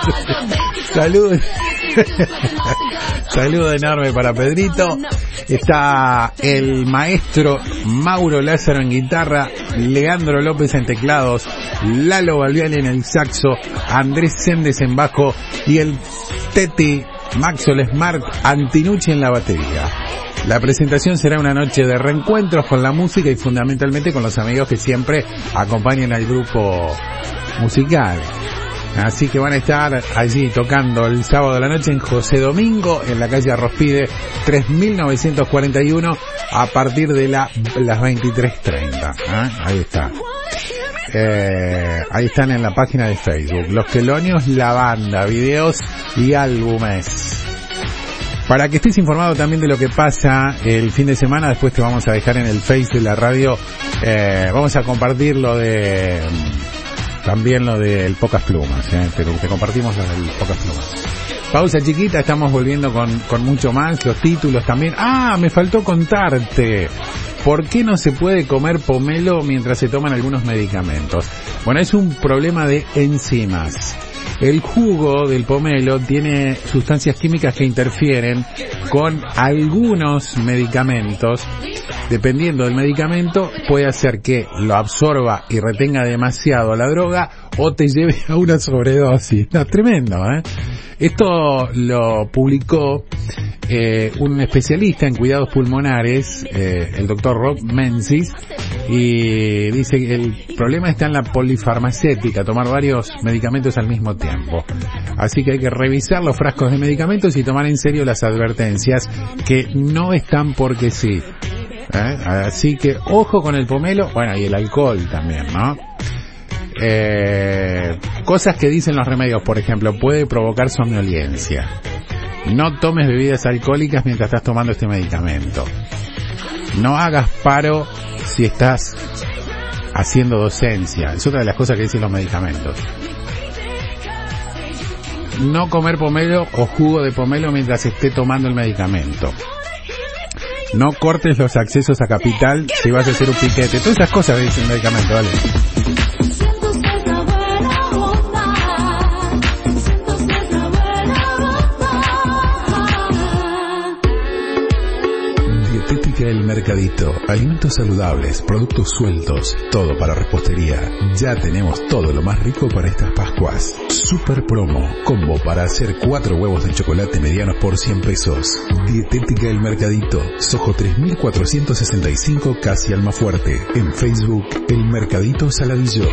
Salud. Saludo enorme para Pedrito. Está el maestro Mauro Lázaro en guitarra, Leandro López en teclados, Lalo Balbiani en el saxo, Andrés Sendes en bajo y el Teti Maxwell Smart Antinucci en la batería. La presentación será una noche de reencuentros con la música y fundamentalmente con los amigos que siempre acompañan al grupo musical. Así que van a estar allí tocando el sábado de la noche en José Domingo, en la calle Arrospide 3941, a partir de las 23:30. Ahí está. Ahí están en la página de Facebook. Los Quelonios, la banda, videos y álbumes. Para que estés informado también de lo que pasa el fin de semana, después te vamos a dejar en el Face de la radio, vamos a compartir también lo del Pocas Plumas, te compartimos lo del Pocas Plumas. Pausa chiquita, estamos volviendo con mucho más, los títulos también. Me faltó contarte. ¿Por qué no se puede comer pomelo mientras se toman algunos medicamentos? Bueno, es un problema de enzimas. El jugo del pomelo tiene sustancias químicas que interfieren con algunos medicamentos. Dependiendo del medicamento, puede hacer que lo absorba y retenga demasiado la droga o te lleve a una sobredosis. No, tremendo, ¿eh? Esto lo publicó un especialista en cuidados pulmonares, el doctor Rob Menzies, y dice que el problema está en la polifarmacéutica, tomar varios medicamentos al mismo tiempo. Así que hay que revisar los frascos de medicamentos y tomar en serio las advertencias, que no están porque sí. Así que ojo con el pomelo, bueno, y el alcohol también, ¿no? Cosas que dicen los remedios, por ejemplo, puede provocar somnolencia. No tomes bebidas alcohólicas mientras estás tomando este medicamento. No hagas paro si estás haciendo docencia. Es otra de las cosas que dicen los medicamentos. No comer pomelo o jugo de pomelo mientras esté tomando el medicamento. No cortes los accesos a Capital si vas a hacer un piquete. Todas esas cosas que dice el medicamento, ¿vale? El Mercadito, alimentos saludables, productos sueltos, todo para repostería. Ya tenemos todo lo más rico para estas Pascuas. Super promo, combo para hacer 4 huevos de chocolate medianos por 100 pesos. Dietética El Mercadito, Sojo 3465, casi Almafuerte. En Facebook, El Mercadito Saladillo.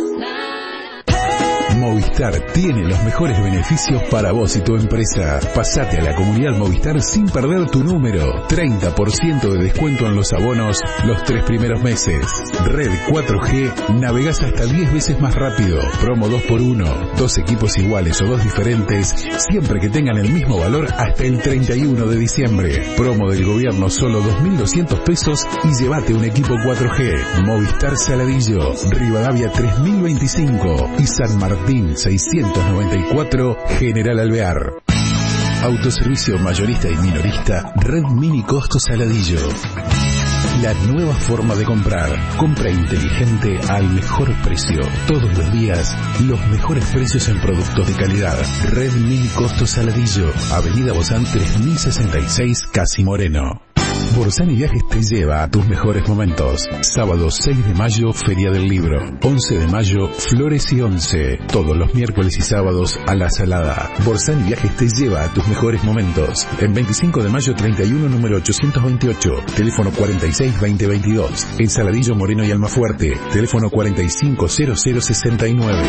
Movistar tiene los mejores beneficios para vos y tu empresa. Pasate a la comunidad Movistar sin perder tu número. 30% de descuento en los abonos los 3 primeros meses. Red 4G, navegás hasta 10 veces más rápido. Promo 2x1, 2 equipos iguales o 2 diferentes, siempre que tengan el mismo valor hasta el 31 de diciembre. Promo del gobierno, solo 2.200 pesos y llévate un equipo 4G. Movistar Saladillo, Rivadavia 3025 y San Martín 694, General Alvear. Autoservicio mayorista y minorista, Red Mini Costo Saladillo. La nueva forma de comprar. Compra inteligente al mejor precio. Todos los días, los mejores precios en productos de calidad. Red Mini Costo Saladillo. Avenida Bozán 3066, Casi Moreno. Borsani Viajes te lleva a tus mejores momentos. Sábado 6 de mayo, Feria del Libro. 11 de mayo, Flores y 11. Todos los miércoles y sábados a La Salada. Borsani Viajes te lleva a tus mejores momentos. En 25 de mayo 31, número 828. Teléfono 462022. En Saladillo, Moreno y Almafuerte. Teléfono 450069.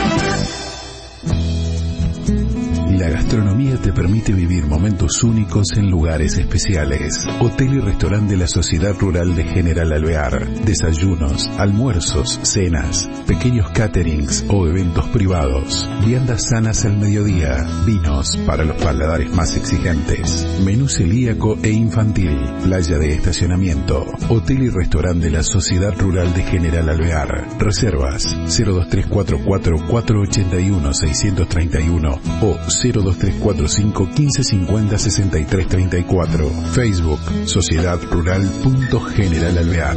La gastronomía te permite vivir momentos únicos en lugares especiales. Hotel y restaurante de la Sociedad Rural de General Alvear. Desayunos, almuerzos, cenas, pequeños caterings o eventos privados. Viandas sanas al mediodía. Vinos para los paladares más exigentes. Menú celíaco e infantil. Playa de estacionamiento. Hotel y restaurante de la Sociedad Rural de General Alvear. Reservas 02344 481 631 o 02345 1550 6334. Facebook Sociedad Rural.General Alvear.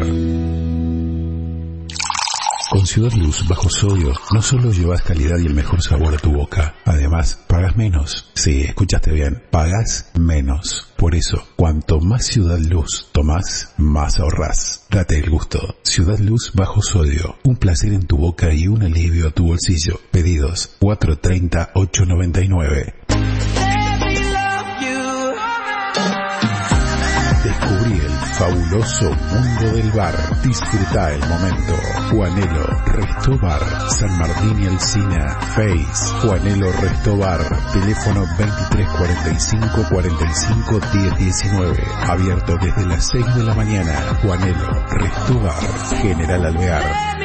Con Ciudad Luz bajo sodio no solo llevas calidad y el mejor sabor a tu boca, además pagas pagas menos. Sí, escuchaste bien, pagas menos. Por eso, cuanto más Ciudad Luz tomás, más ahorrás. Date el gusto. Ciudad Luz bajo sodio. Un placer en tu boca y un alivio a tu bolsillo. Pedidos 430-899. Descubrí el fabuloso mundo del bar. Disfruta el momento. Juanelo Resto Bar, San Martín y Alsina. Face Juanelo Resto Bar. Teléfono 2345-45-1019. Abierto desde las 6 de la mañana. Juanelo Resto Bar, General Alvear.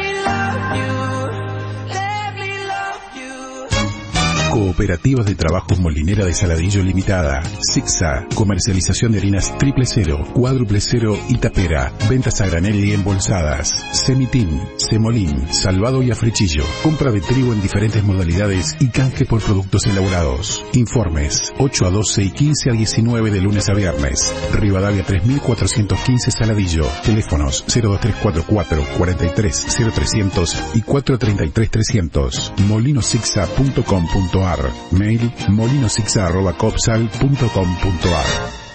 Cooperativas de Trabajos Molinera de Saladillo Limitada. Zigzag, comercialización de harinas 000, 400 y tapera. Ventas a granel y embolsadas. Semitín, semolín, salvado y africhillo. Compra de trigo en diferentes modalidades y canje por productos elaborados. Informes 8 a 12 y 15 a 19 de lunes a viernes. Rivadavia 3415 Saladillo. Teléfonos 02344 43 0300 y 433 300. molinozigzag.com.ar. Mail molinozigzag@copsal.com.ar.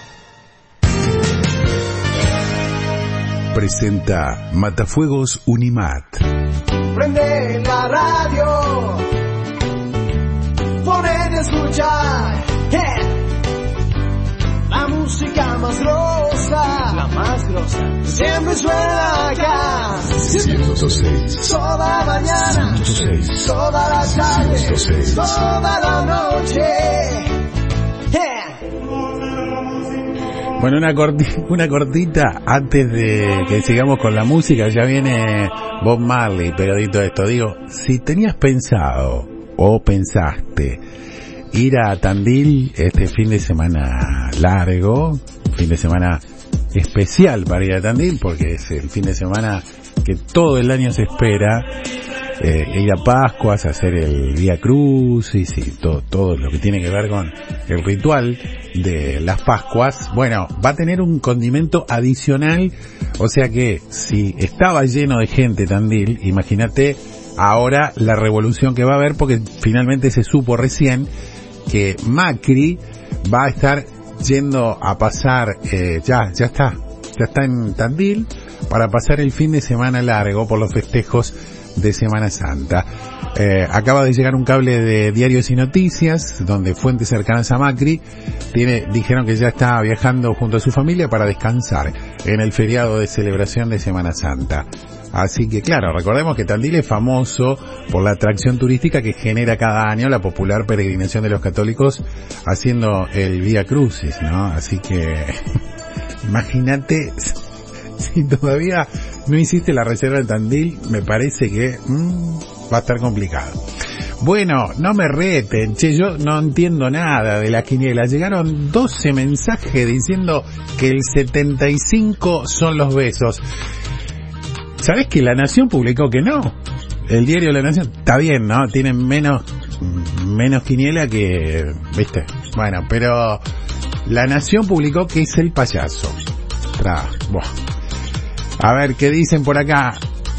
Presenta Matafuegos Unimat. Prende la radio, ponen a escuchar, la música más grosa, la más grosa, siempre suena acá. 106. Toda mañana, 106. toda la tarde, 106. toda la noche. Bueno, una cortita antes de que sigamos con la música. Ya viene Bob Marley pegadito a esto. Digo, si tenías pensado o pensaste ir a Tandil este fin de semana largo, fin de semana especial para ir a Tandil, porque es el fin de semana que todo el año se espera, ir a Pascuas, hacer el Vía Crucis y todo lo que tiene que ver con el ritual de las Pascuas. Bueno, va a tener un condimento adicional, o sea que si estaba lleno de gente Tandil, imagínate ahora la revolución que va a haber, porque finalmente se supo recién que Macri va a estar yendo a pasar, ya está en Tandil para pasar el fin de semana largo por los festejos de Semana Santa. Acaba de llegar un cable de Diarios y Noticias, donde fuentes cercanas a Macri dijeron que ya está viajando junto a su familia para descansar en el feriado de celebración de Semana Santa. Así que claro, recordemos que Tandil es famoso por la atracción turística que genera cada año la popular peregrinación de los católicos haciendo el Vía Crucis, ¿no? Así que imagínate, si todavía no hiciste la reserva de Tandil, me parece que va a estar complicado. Bueno, no me reten, yo no entiendo nada de la quiniela. Llegaron 12 mensajes diciendo que el 75 son los besos. ¿Sabés que La Nación publicó que no? El diario La Nación, está bien, ¿no? Tienen menos quiniela que, ¿viste? Bueno, pero La Nación publicó que es el payaso. A ver, ¿qué dicen por acá?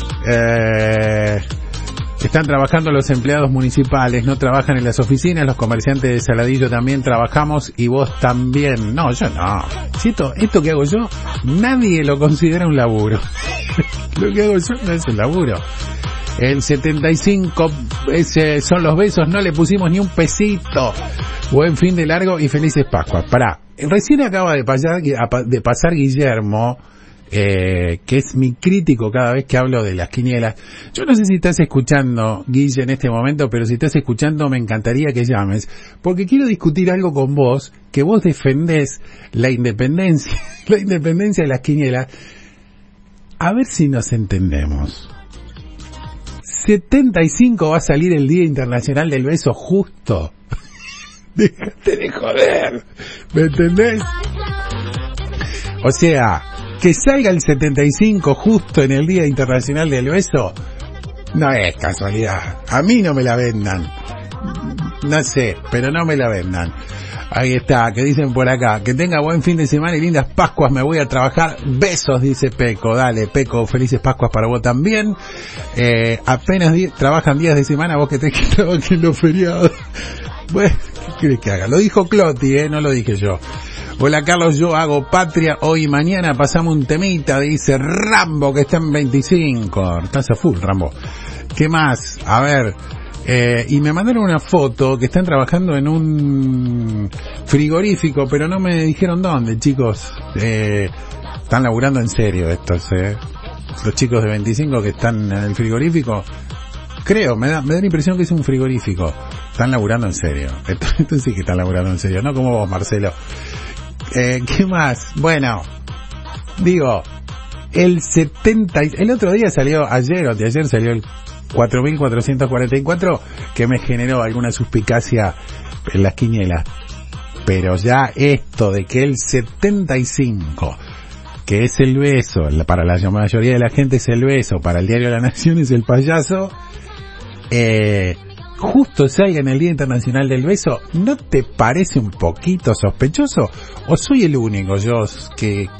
Están trabajando los empleados municipales, no trabajan en las oficinas, los comerciantes de Saladillo también trabajamos y vos también. No, yo no. Si esto que hago yo, nadie lo considera un laburo. Lo que hago yo no es un laburo. El 75 son los besos, no le pusimos ni un pesito. Buen fin de largo y felices Pascuas. Pará, recién acaba de pasar Guillermo, que es mi crítico cada vez que hablo de las quinielas. Yo no sé si estás escuchando, Guille, en este momento, pero si estás escuchando me encantaría que llames, porque quiero discutir algo con vos, que vos defendés la independencia de las quinielas. A ver si nos entendemos. 75 va a salir el Día Internacional del Beso justo. Déjate de joder, ¿me entendés? O sea, que salga el 75 justo en el Día Internacional del Beso, no es casualidad. A mí no me la vendan. No sé, pero no me la vendan. Ahí está, que dicen por acá, que tenga buen fin de semana y lindas Pascuas, me voy a trabajar, besos, dice Peco. Dale, Peco, felices Pascuas para vos también. Apenas trabajan días de semana, vos que tenés que trabajar en los feriados. Bueno, ¿Querés que haga? Lo dijo Cloti, no lo dije yo. Hola Carlos, yo hago patria hoy y mañana, pasamos un temita, dice Rambo, que está en 25. Estás a full, Rambo. ¿Qué más? A ver, y me mandaron una foto que están trabajando en un frigorífico, pero no me dijeron dónde, chicos. Están laburando en serio estos, los chicos de 25 que están en el frigorífico. Creo, me da la impresión que es un frigorífico. Están laburando en serio. Esto sí que están laburando en serio, no como vos, Marcelo. ¿Qué más? Bueno, digo, el otro día salió, ayer o de ayer salió el 4.444, que me generó alguna suspicacia en las quinielas. Pero ya esto de que el 75, que es el beso, para la mayoría de la gente es el beso, para el diario La Nación es el payaso, justo salga en el Día Internacional del Beso, ¿no te parece un poquito sospechoso? ¿O soy el único yo que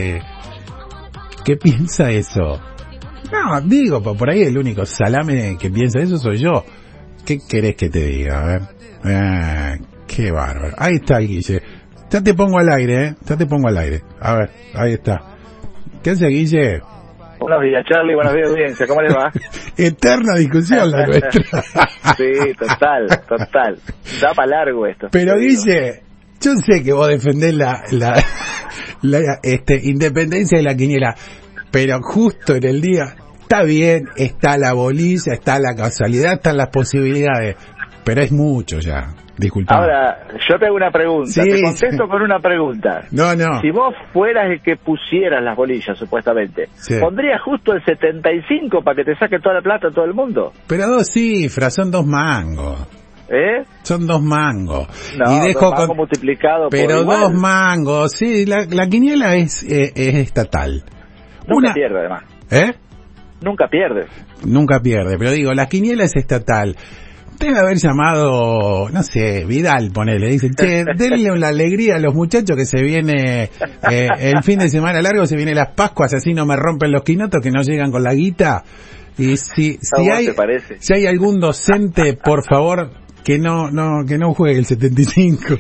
piensa eso? No, digo, por ahí el único salame que piensa eso soy yo. ¿Qué querés que te diga? A ver. Qué bárbaro. Ahí está el Guille. Ya te pongo al aire, Ya te pongo al aire. A ver, ahí está. ¿Qué hace, Guille? Buenos días, Charlie. Buenos días, audiencia. ¿Cómo les va? Eterna discusión la nuestra. Sí, total. Da para largo esto. Pero, Guille, yo sé que vos defendés la independencia de la quiniela, pero justo en el día, está bien, está la bolilla, está la casualidad, están las posibilidades, pero es mucho ya. Disculpa. Ahora, yo te hago una pregunta, sí, te contesto con una pregunta. No. Si vos fueras el que pusieras las bolillas, supuestamente, sí, ¿pondrías justo el 75 para que te saque toda la plata a todo el mundo? Pero 2 cifras, son 2 mangos. Son 2 mangos. No, y dejo 2 mangos multiplicado pero por 2 mangos, sí, la quiniela es estatal. Nunca pierde, además. Nunca pierde, pero digo, la quiniela es estatal. Debe haber llamado, no sé, Vidal, ponele, dice, che, denle la alegría a los muchachos que se viene el fin de semana largo, se viene las Pascuas, así no me rompen los quinotos que no llegan con la guita. Y si hay algún docente, por favor, que no juegue el 75.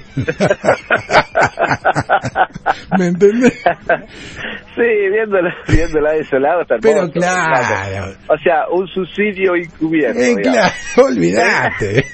¿Me entendés? Sí, viéndola de ese lado está hermoso. Pero claro. O sea, un subsidio encubierto. Claro, olvídate.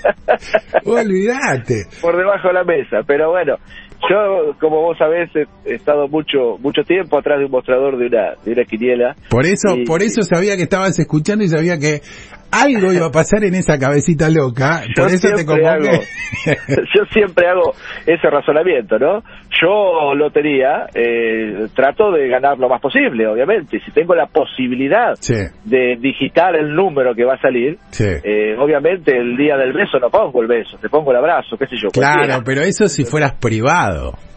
Por debajo de la mesa, pero bueno. Yo, como vos sabés, he estado mucho tiempo atrás de un mostrador de una quiniela. Por eso sabía que estabas escuchando y sabía que algo iba a pasar en esa cabecita loca. Por eso te convoqué. Yo siempre hago ese razonamiento, ¿no? Yo lotería trato de ganar lo más posible, obviamente. Si tengo la posibilidad de digitar el número que va a salir, obviamente el día del beso no pongo el beso, te pongo el abrazo, qué sé yo. Claro, cualquiera. pero eso si fueras privado.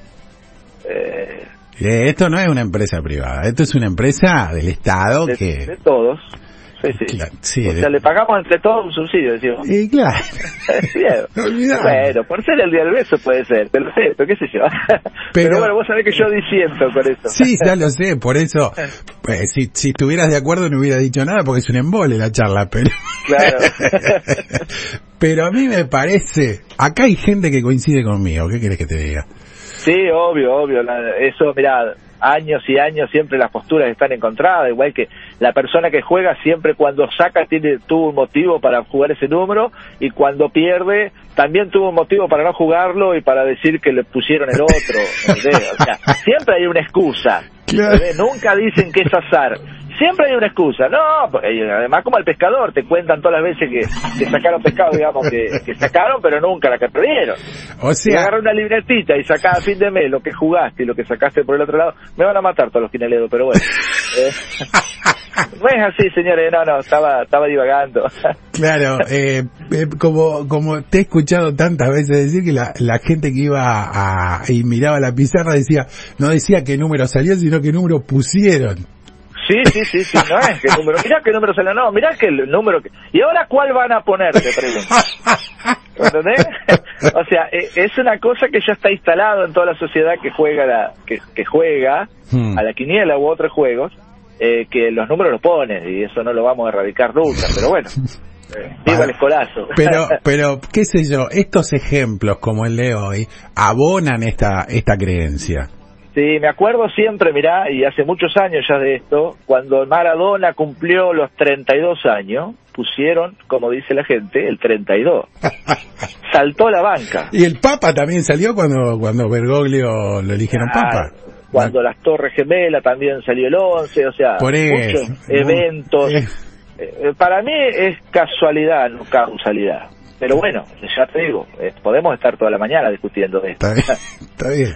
Esto no es una empresa privada, esto es una empresa del Estado de todos. Sí. Claro, sí, o sea, le pagamos entre todos un subsidio, decimos. Y claro. Bueno, por ser el día del beso puede ser, pero qué sé yo. Pero bueno, vos sabés que yo disiento con eso. Sí, ya lo sé, por eso, si estuvieras de acuerdo no hubiera dicho nada porque es un embole la charla, pero... Claro. Pero a mí me parece, acá hay gente que coincide conmigo, ¿qué querés que te diga? Sí, obvio. Eso, mirá, años y años siempre las posturas están encontradas, igual que la persona que juega siempre cuando saca tuvo un motivo para jugar ese número, y cuando pierde también tuvo un motivo para no jugarlo y para decir que le pusieron el otro. O sea, siempre hay una excusa. Claro. Nunca dicen que es azar. Siempre hay una excusa, no, además como al pescador, te cuentan todas las veces que sacaron pescado, digamos, que sacaron, pero nunca la que perdieron. O sea, si agarra una libretita y sacás a fin de mes lo que jugaste y lo que sacaste por el otro lado, me van a matar todos los quineleros, pero bueno. No es así, señores, no, estaba divagando. Claro, como te he escuchado tantas veces decir que la gente que iba y miraba la pizarra no decía qué número salió, sino qué número pusieron. Sí, no es que número, mirá qué número salió, no, mirá que el número ¿y ahora cuál van a poner? Te pregunto. ¿Entendés? O sea, es una cosa que ya está instalado en toda la sociedad que juega que juega a la quiniela u otros juegos, que los números los pones, y eso no lo vamos a erradicar nunca, pero bueno. Viva el escolazo. Pero, qué sé yo, estos ejemplos como el de hoy abonan esta creencia. Sí, me acuerdo siempre, mirá, y hace muchos años ya de esto, cuando Maradona cumplió los 32 años, pusieron, como dice la gente, el 32. Saltó la banca. Y el Papa también salió cuando Bergoglio lo eligieron Papa. Cuando las Torres Gemelas también salió el 11, o sea, muchos eventos. Para mí es casualidad, no causalidad. Pero bueno, ya te digo, podemos estar toda la mañana discutiendo de esto. Está bien.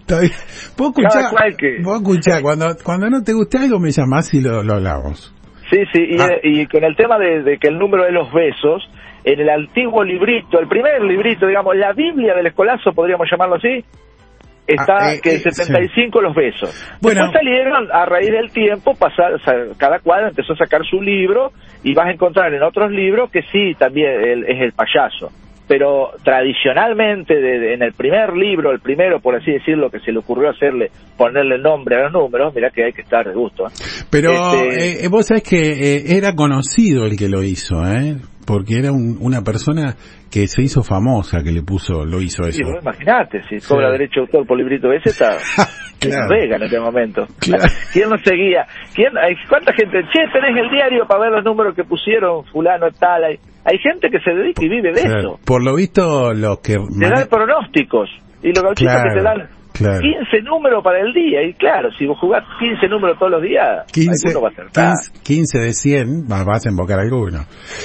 Vos escuchá, cuando no te guste algo me llamás y lo hablamos. Sí, y con el tema de que el número de los besos, en el antiguo librito, el primer librito, digamos, la Biblia del escolazo, podríamos llamarlo así, está que el 75 sí. Los besos. Bueno, después salieron, a raíz del tiempo, cada cuadro empezó a sacar su libro, y vas a encontrar en otros libros que sí, también es el payaso. Pero tradicionalmente, en el primer libro, el primero, por así decirlo, que se le ocurrió ponerle nombre a los números, mirá que hay que estar de gusto. Pero vos sabés que era conocido el que lo hizo, porque era una persona que se hizo famosa, que lo hizo eso. Sí, imagínate, si cobra derecho de autor por librito ese, está claro. Vega en este momento. Claro. ¿Quién lo seguía? ¿Cuánta gente? Che, tenés el diario para ver los números que pusieron fulano tal. Hay gente que se dedica y vive de eso. Por lo visto, los que... Te dan pronósticos, y los gauchitos que te dan 15 números para el día, y claro, si vos jugás 15 números todos los días, 15 va a acertar. 15 de 100, vas a invocar alguno.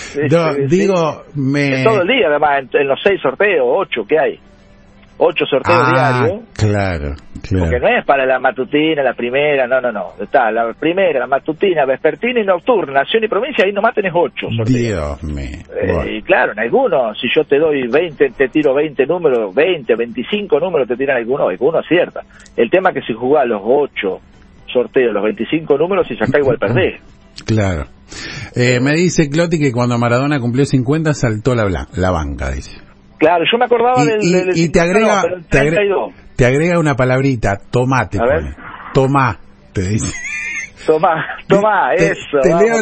Digo, todo el día, además, en los 6 sorteos, 8 que hay. 8 sorteos diarios. Claro. Porque no es para la matutina, la primera, no. Está la primera, la matutina, vespertina y nocturna, nación y provincia, ahí nomás tenés 8 sorteos. Dios mío. Y claro, en algunos, si yo te doy 20, te tiro 20 números, 20, 25 números, te tiran alguno acierta. El tema es que si jugás los 8 sorteos, los 25 números, si sacás igual perdés. Claro. Me dice Cloti que cuando Maradona cumplió 50 saltó la banca, dice. Claro, yo me acordaba del y te agrega una palabrita, tomate. Tomá, te dice. Tomá, eso. Te leo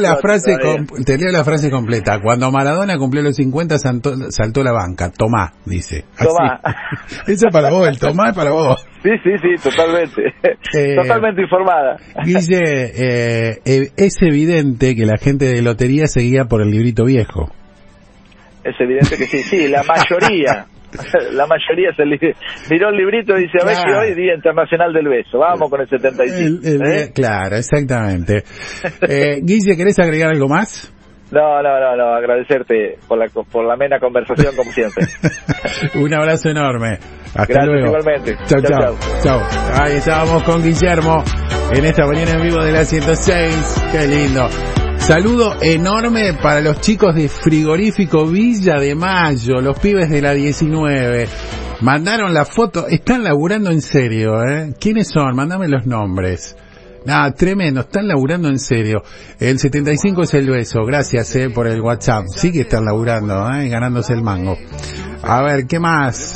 la frase completa. Cuando Maradona cumplió los 50 saltó la banca. Tomá, dice. Tomá. Eso es para vos, el tomá es para vos. Sí, totalmente. Totalmente informada. Guille, es evidente que la gente de lotería seguía por el librito viejo. Es evidente que sí, la mayoría. La mayoría miró el librito y dice, a ver que hoy es Día Internacional del Beso, vamos con el 75. Claro, exactamente. Guille, ¿querés agregar algo más? No, agradecerte por la amena conversación como siempre. Un abrazo enorme. Hasta Gracias, luego. Igualmente. Chau. Ahí estábamos con Guillermo en esta mañana en vivo de la 106. Qué lindo. Saludo enorme para los chicos de Frigorífico Villa de Mayo, los pibes de la 19. Mandaron la foto, están laburando en serio, ¿Quiénes son? Mándame los nombres. Tremendo, están laburando en serio. El 75 es el beso, gracias por el WhatsApp. Sí que están laburando, ganándose el mango. A ver, ¿qué más?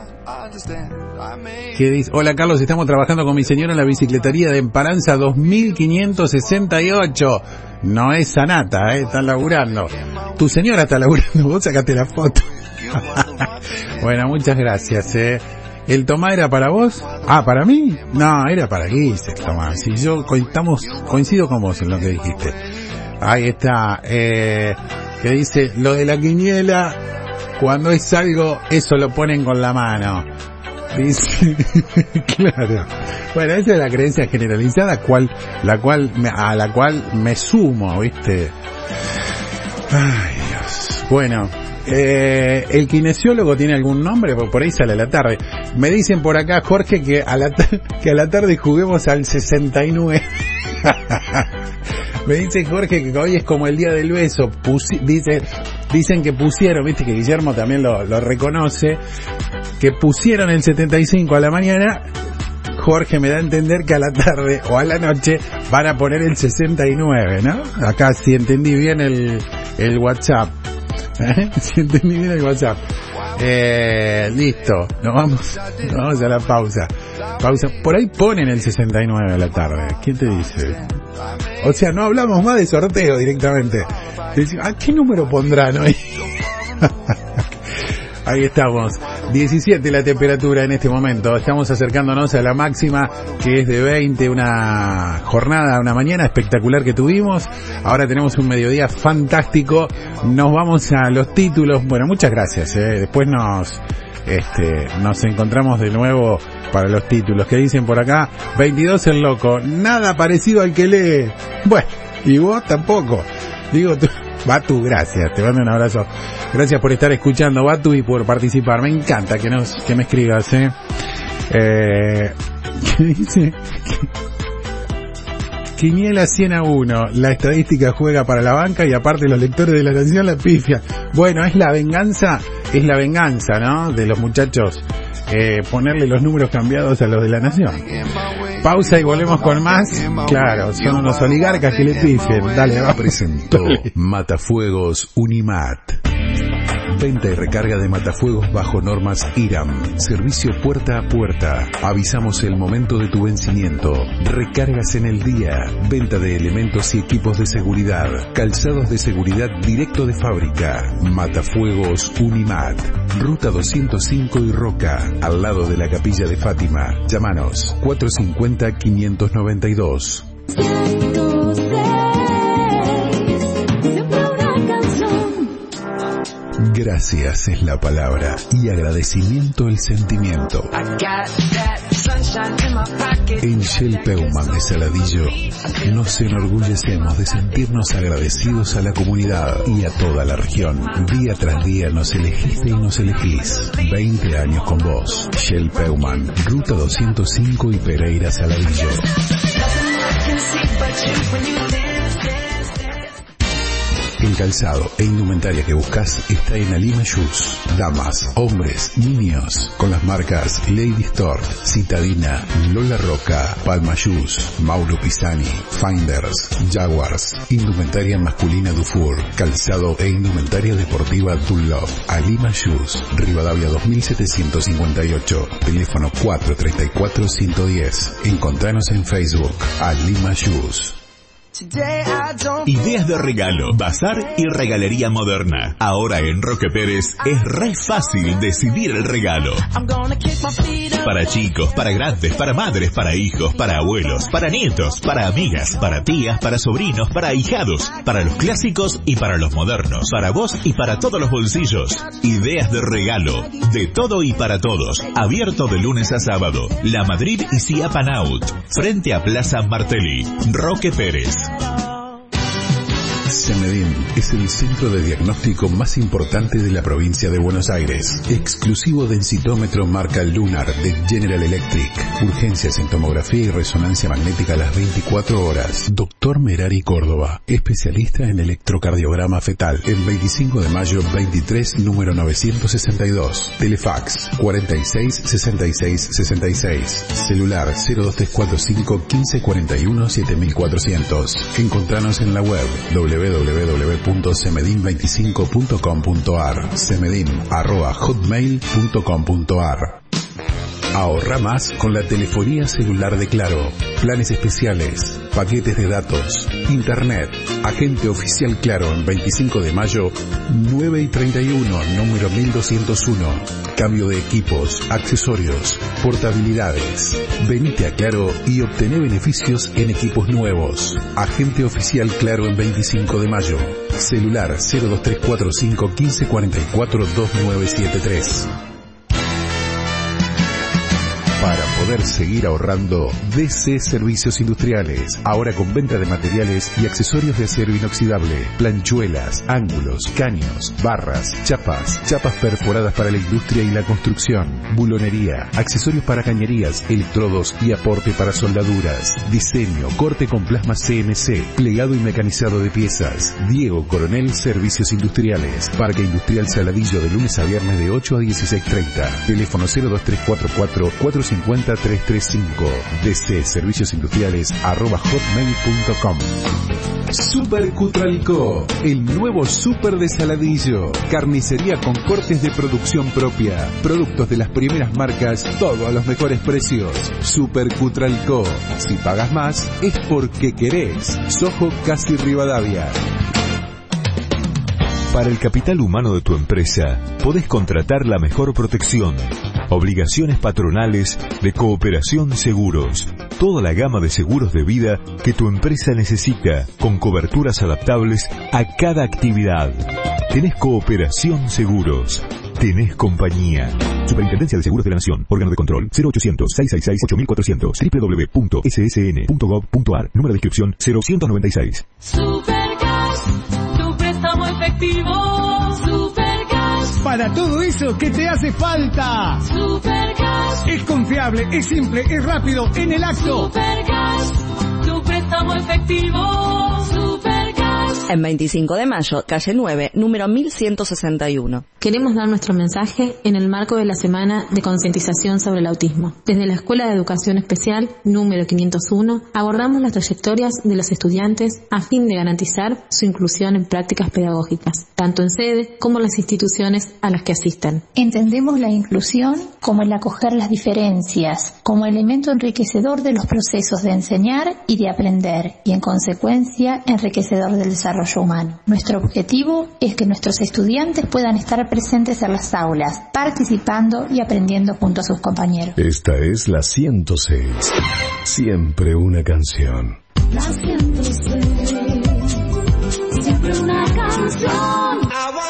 ¿Qué dice? Hola Carlos, estamos trabajando con mi señora en la bicicletería de Emparanza 2568. No es Sanata, están laburando. Tu señora está laburando, vos sacaste la foto. Bueno, muchas gracias, ¿El tomá era para vos? ¿Para mí? No, era para Guise, Tomás. Si yo coincido con vos en lo que dijiste. Ahí está, que dice, lo de la quiniela, cuando es algo, eso lo ponen con la mano. Dice, claro. Bueno, esa es la creencia generalizada, a la cual me sumo, ¿viste? Ay, Dios. Bueno, ¿el kinesiólogo tiene algún nombre? Porque por ahí sale a la tarde. Me dicen por acá, Jorge, que a la tarde juguemos al 69. Me dice Jorge que hoy es como el día del beso. Dicen que pusieron, viste que Guillermo también lo reconoce, que pusieron el 75 a la mañana. Jorge me da a entender que a la tarde o a la noche van a poner el 69, ¿no? Acá si entendí bien el WhatsApp. Si entendí bien el WhatsApp. Listo, nos vamos a la pausa. Por ahí ponen el 69 a la tarde. ¿Quién te dice? O sea, no hablamos más de sorteo directamente. Decimos, ¿a qué número pondrán hoy? Ahí estamos, 17 la temperatura en este momento, estamos acercándonos a la máxima que es de 20, una jornada, una mañana espectacular que tuvimos, ahora tenemos un mediodía fantástico, nos vamos a los títulos, bueno, muchas gracias, después nos encontramos de nuevo para los títulos, que dicen por acá, 22 el loco, nada parecido al que lee, bueno, y vos tampoco, digo tú. Batu, gracias, te mando un abrazo. Gracias por estar escuchando, Batu, y por participar. Me encanta que me escribas, ¿qué dice? Quiniela 100-1. La estadística juega para la banca y aparte los lectores de La Nación la pifia. Bueno, es la venganza, ¿no? De los muchachos, ponerle los números cambiados a los de La Nación. Pausa y volvemos con más. Claro, son unos oligarcas que le pifen. Dale, va. Presentó Matafuegos Unimat. Venta y recarga de matafuegos bajo normas IRAM. Servicio puerta a puerta. Avisamos el momento de tu vencimiento. Recargas en el día. Venta de elementos y equipos de seguridad. Calzados de seguridad directo de fábrica. Matafuegos Unimat. Ruta 205 y Roca. Al lado de la Capilla de Fátima. Llámanos 450-592. Gracias es la palabra y agradecimiento el sentimiento. En Shell Peuman de Saladillo nos enorgullecemos de sentirnos agradecidos a la comunidad y a toda la región. Día tras día nos elegiste y nos elegís. 20 años con vos. Shell Peuman, Ruta 205 y Pereira Saladillo. El calzado e indumentaria que buscas está en Alima Shoes. Damas, hombres, niños, con las marcas Lady Store, Citadina, Lola Roca, Palma Shoes, Mauro Pisani, Finders, Jaguars, indumentaria masculina Dufour, calzado e indumentaria deportiva Dunlop. Alima Shoes, Rivadavia 2758, teléfono 434-110. Encontranos en Facebook, Alima Shoes. Ideas de regalo, bazar y regalería moderna. Ahora en Roque Pérez es re fácil decidir el regalo. Para chicos, para grandes, para madres, para hijos, para abuelos, para nietos, para amigas, para tías, para sobrinos, para ahijados, para los clásicos y para los modernos, para vos y para todos los bolsillos. Ideas de regalo, de todo y para todos. Abierto de lunes a sábado. La Madrid y Siapanaut, frente a Plaza Martelli. Roque Pérez. Semedim es el centro de diagnóstico más importante de la provincia de Buenos Aires. Exclusivo densitómetro marca Lunar de General Electric. Urgencias en tomografía y resonancia magnética a las 24 horas. Doctor Merari Córdoba, especialista en electrocardiograma fetal. En 25 de mayo 23, número 962. Telefax 46 66 66. Celular 02345 1541 7400. Encontranos en la web www.semedim25.com.ar. semedim@hotmail.com.ar. Ahorra más con la telefonía celular de Claro. Planes especiales, paquetes de datos, internet. Agente oficial Claro en 25 de mayo, 9 y 31, número 1201. Cambio de equipos, accesorios, portabilidades. Venite a Claro y obtené beneficios en equipos nuevos. Agente oficial Claro en 25 de mayo. Celular 02345 1544 2973. Para poder seguir ahorrando, DC Servicios Industriales. Ahora con venta de materiales y accesorios de acero inoxidable. Planchuelas, ángulos, caños, barras, chapas perforadas para la industria y la construcción. Bulonería, accesorios para cañerías, electrodos y aporte para soldaduras. Diseño, corte con plasma CNC, plegado y mecanizado de piezas. Diego Coronel Servicios Industriales. Parque Industrial Saladillo de lunes a viernes de 8 a 16:30. Teléfono 02344 450-335. DC Servicios Industriales @hotmail.com. Super Cutralcó, el nuevo super de Saladillo. Carnicería con cortes de producción propia. Productos de las primeras marcas, todo a los mejores precios. Super Cutralcó. Si pagas más, es porque querés. Soho Casi Rivadavia. Para el capital humano de tu empresa, podés contratar la mejor protección. Obligaciones patronales de Cooperación Seguros. Toda la gama de seguros de vida que tu empresa necesita, con coberturas adaptables a cada actividad. Tenés Cooperación Seguros. Tenés compañía. Superintendencia de Seguros de la Nación. Órgano de control 0800-666-8400. www.ssn.gov.ar. Número de inscripción 0196. Supergas, tu préstamo efectivo. Supergas. Para todo eso que te hace falta. Supergas. Es confiable, es simple, es rápido, en el acto. Supergas, tu préstamo efectivo. Supergas. En 25 de mayo, calle 9, número 1161. Queremos dar nuestro mensaje en el marco de la Semana de Concientización sobre el Autismo. Desde la Escuela de Educación Especial, número 501, abordamos las trayectorias de los estudiantes a fin de garantizar su inclusión en prácticas pedagógicas, tanto en sede como en las instituciones a las que asisten. Entendemos la inclusión como el acoger las diferencias, como elemento enriquecedor de los procesos de enseñar y de aprender, y en consecuencia enriquecedor del desarrollo humano. Nuestro objetivo es que nuestros estudiantes puedan estar presentes en las aulas, participando y aprendiendo junto a sus compañeros. Esta es la 106. Siempre una canción. La 106. Siempre una canción.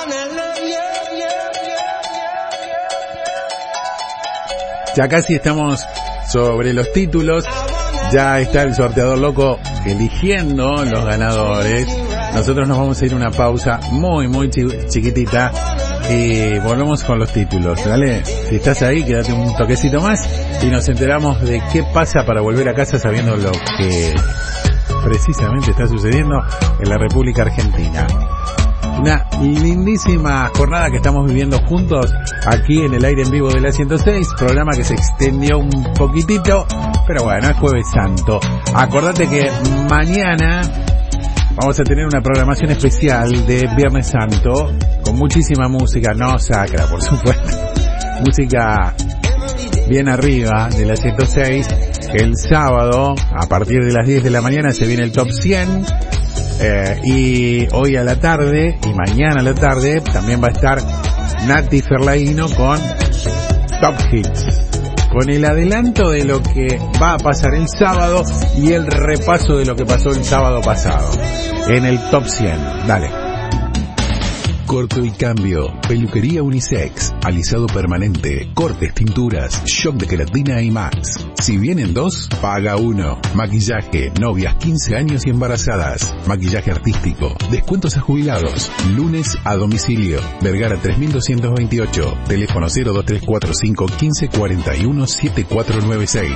Ya casi estamos sobre los títulos. Ya está el sorteador loco eligiendo los ganadores. Nosotros nos vamos a ir a una pausa muy chiquitita y volvemos con los títulos. Dale, si estás ahí, quédate un toquecito más y nos enteramos de qué pasa para volver a casa sabiendo lo que precisamente está sucediendo en la República Argentina. Una lindísima jornada que estamos viviendo juntos aquí en el aire en vivo de la 106, programa que se extendió un poquitito, pero bueno, es Jueves Santo. Acordate que mañana vamos a tener una programación especial de Viernes Santo con muchísima música, no sacra, por supuesto, música bien arriba de la 106. El sábado, a partir de las 10 de la mañana, se viene el Top 100. Y hoy a la tarde y mañana a la tarde también va a estar Nati Ferlaino con Top Hits, con el adelanto de lo que va a pasar el sábado y el repaso de lo que pasó el sábado pasado en el Top 100. Dale. Corto y cambio, peluquería unisex, alisado permanente, cortes, tinturas, shock de queratina y más. Si vienen dos, paga uno. Maquillaje, novias, 15 años y embarazadas. Maquillaje artístico, descuentos a jubilados. Lunes a domicilio. Vergara 3228. Teléfono 02345 1541 7496.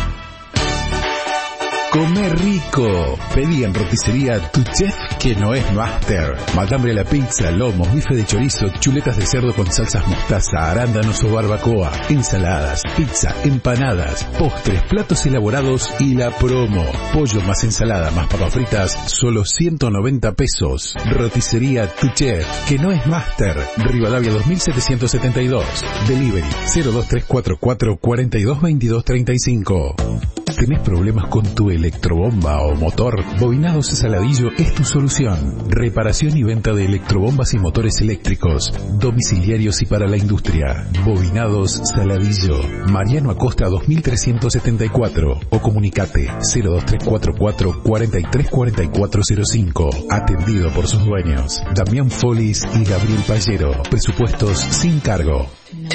Comer rico. Pedí en roticería Tu Chef, que no es Master. Matambre a la pizza, lomos, bife de chorizo, chuletas de cerdo con salsas mostaza, arándanos o barbacoa, ensaladas, pizza, empanadas, postres, platos elaborados y la promo. Pollo más ensalada más papas fritas, solo 190 pesos. Roticería Tu Chef, que no es Master. Rivadavia 2772. Delivery 02344 422235. ¿Tenés problemas con tu electrobomba o motor? Bobinados Saladillo es tu solución. Reparación y venta de electrobombas y motores eléctricos, domiciliarios y para la industria. Bobinados Saladillo, Mariano Acosta 2374 o comunicate 02344 434405. Atendido por sus dueños, Damián Folis y Gabriel Pallero. Presupuestos sin cargo.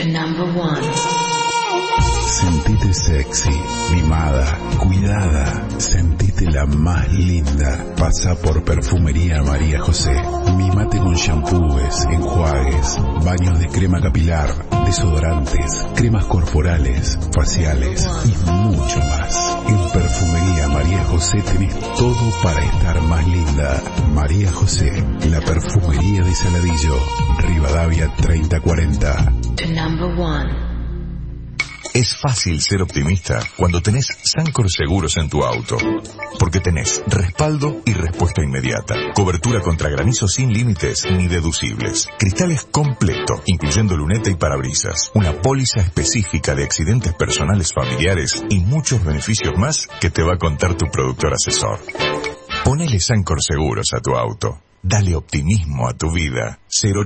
Sentite sexy, mimada, cuidada, sentite la más linda. Pasa por Perfumería María José. Mimate con shampoos, enjuagues, baños de crema capilar, desodorantes, cremas corporales, faciales y mucho más. En Perfumería María José tenés todo para estar más linda. María José, la perfumería de Saladillo, Rivadavia 3040. Es fácil ser optimista cuando tenés Sancor Seguros en tu auto. Porque tenés respaldo y respuesta inmediata. Cobertura contra granizo sin límites ni deducibles. Cristales completo, incluyendo luneta y parabrisas. Una póliza específica de accidentes personales familiares y muchos beneficios más que te va a contar tu productor asesor. Ponele Sancor Seguros a tu auto. Dale optimismo a tu vida.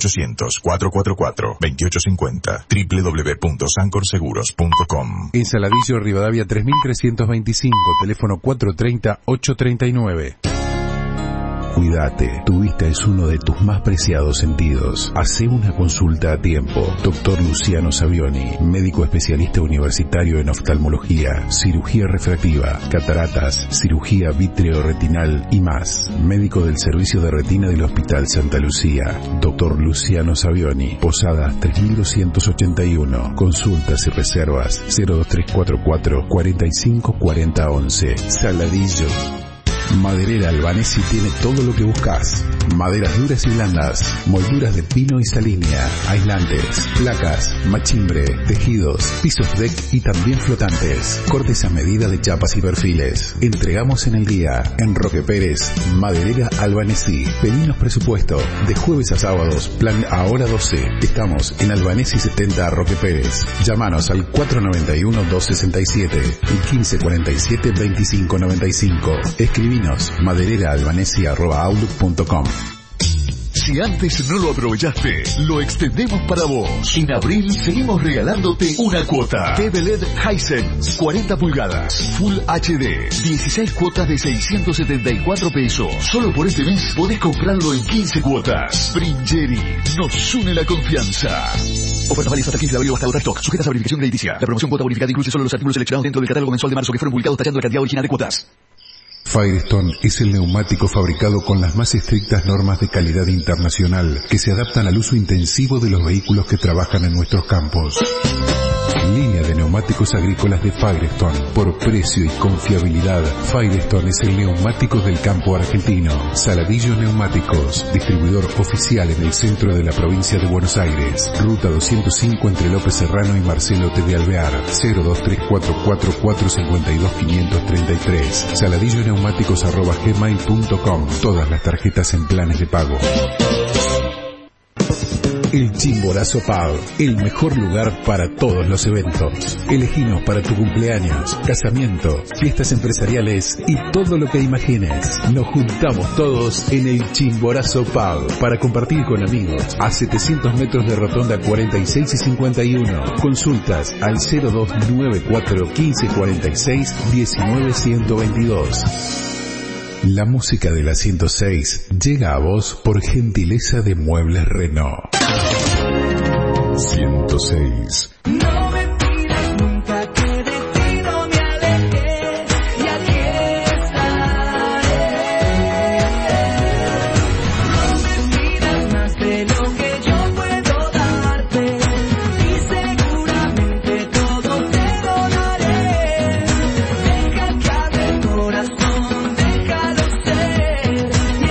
0800-444-2850. www.sancorseguros.com. En Saladillo, Rivadavia 3325, teléfono 430-839. Cuídate, tu vista es uno de tus más preciados sentidos. Hacé una consulta a tiempo. Dr. Luciano Savioni, médico especialista universitario en oftalmología, cirugía refractiva, cataratas, cirugía vitreoretinal y más. Médico del Servicio de Retina del Hospital Santa Lucía. Dr. Luciano Savioni, Posadas 3281. Consultas y reservas 02344 45 40 11. Saladillo. Maderera Albanesi tiene todo lo que buscas. Maderas duras y blandas, molduras de pino y salinea, aislantes, placas, machimbre, tejidos, pisos deck y también flotantes. Cortes a medida de chapas y perfiles. Entregamos en el día. En Roque Pérez, Maderera Albanesi. Pedinos presupuesto. De jueves a sábados, plan ahora 12. Estamos en Albanesi 70 Roque Pérez. Llámanos al 491-267 y 1547-2595. Escribinos madereraalbanesi@outlook.com. Si antes no lo aprovechaste, lo extendemos para vos. En abril seguimos regalándote una cuota. TV LED Hisense, 40 pulgadas, Full HD, 16 cuotas de 674 pesos. Solo por este mes podés comprarlo en 15 cuotas. Bringeri, nos une la confianza. Oferta válida hasta el 15 de abril o hasta agotar stock. Sujetas a verificación crediticia. La promoción cuota bonificada incluye solo los artículos seleccionados dentro del catálogo mensual de marzo que fueron publicados tachando la cantidad original de cuotas. Firestone es el neumático fabricado con las más estrictas normas de calidad internacional que se adaptan al uso intensivo de los vehículos que trabajan en nuestros campos. Línea de neumáticos agrícolas de Firestone. Por precio y confiabilidad, Firestone es el neumático del campo argentino. Saladillo Neumáticos, distribuidor oficial en el centro de la provincia de Buenos Aires. Ruta 205 entre López Serrano y Marcelo T. de Alvear. 02344-452-533. saladilloneumáticos@gmail.com. Todas las tarjetas en planes de pago. El Chimborazo Pub, el mejor lugar para todos los eventos. Eleginos para tu cumpleaños, casamiento, fiestas empresariales y todo lo que imagines. Nos juntamos todos en el Chimborazo Pub para compartir con amigos. A 700 metros de rotonda 46 y 51. Consultas al 0294 1546 19122. La música de la 106 llega a vos por gentileza de Muebles Renault. 106. No me pidas nunca que de ti no me aleje, y aquí estaré. No me pidas más de lo que yo puedo darte, y seguramente todo te lo daré. Deja que hable el corazón, déjalo ser, y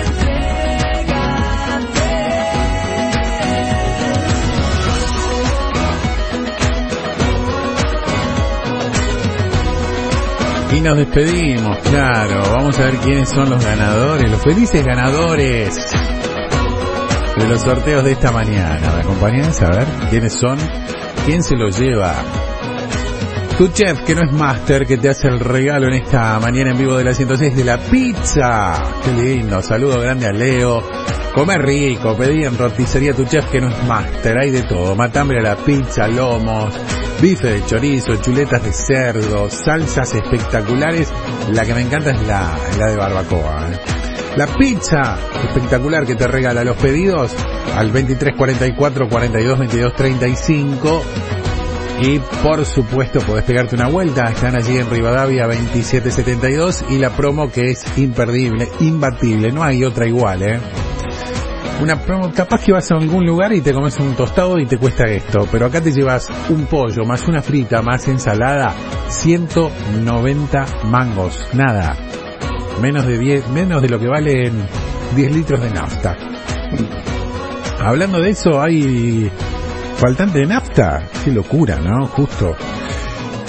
Y nos despedimos, claro. Vamos a ver quiénes son los ganadores, los felices ganadores de los sorteos de esta mañana. ¿Me acompañan? A ver quiénes son, quién se los lleva. Tu chef, que no es máster, que te hace el regalo en esta mañana en vivo de la 106 de la pizza. Qué lindo, saludo grande a Leo. Come rico, pedí en roticería Tu Chef, que no es máster, hay de todo. Matambre a la pizza, lomos, bife de chorizo, chuletas de cerdo, salsas espectaculares. La que me encanta es la de barbacoa, La pizza espectacular que te regala los pedidos al 2344 42 22 35. Y por supuesto podés pegarte una vuelta, están allí en Rivadavia 2772, y la promo que es imperdible, imbatible, no hay otra igual, Una promo, capaz que vas a algún lugar y te comes un tostado y te cuesta esto, pero acá te llevas un pollo, más una frita, más ensalada, 190 mangos, nada, menos de lo que valen 10 litros de nafta. Hablando de eso, hay faltante de nafta, qué locura, ¿no? Justo.